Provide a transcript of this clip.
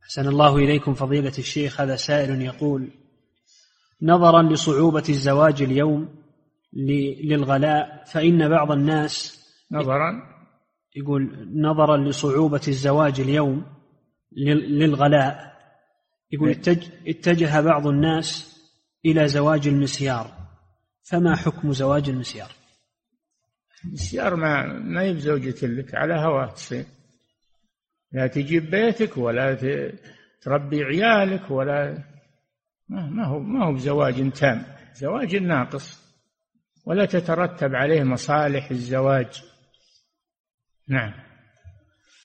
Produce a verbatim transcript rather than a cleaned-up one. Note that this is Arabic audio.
أحسن الله إليكم فضيلة الشيخ. هذا سائل يقول: نظرا لصعوبة الزواج اليوم للغلاء، فإن بعض الناس نظرا يقول نظرا لصعوبة الزواج اليوم للغلاء، يقول اتجه بعض الناس إلى زواج المسيار، فما حكم زواج المسيار؟ المسيار ما ما هي بزوجة لك، على هواه تصير، لا تجيب بيتك ولا تربي عيالك ولا ما هو ما هو بزواج تام، زواج ناقص ولا تترتب عليه مصالح الزواج. نعم.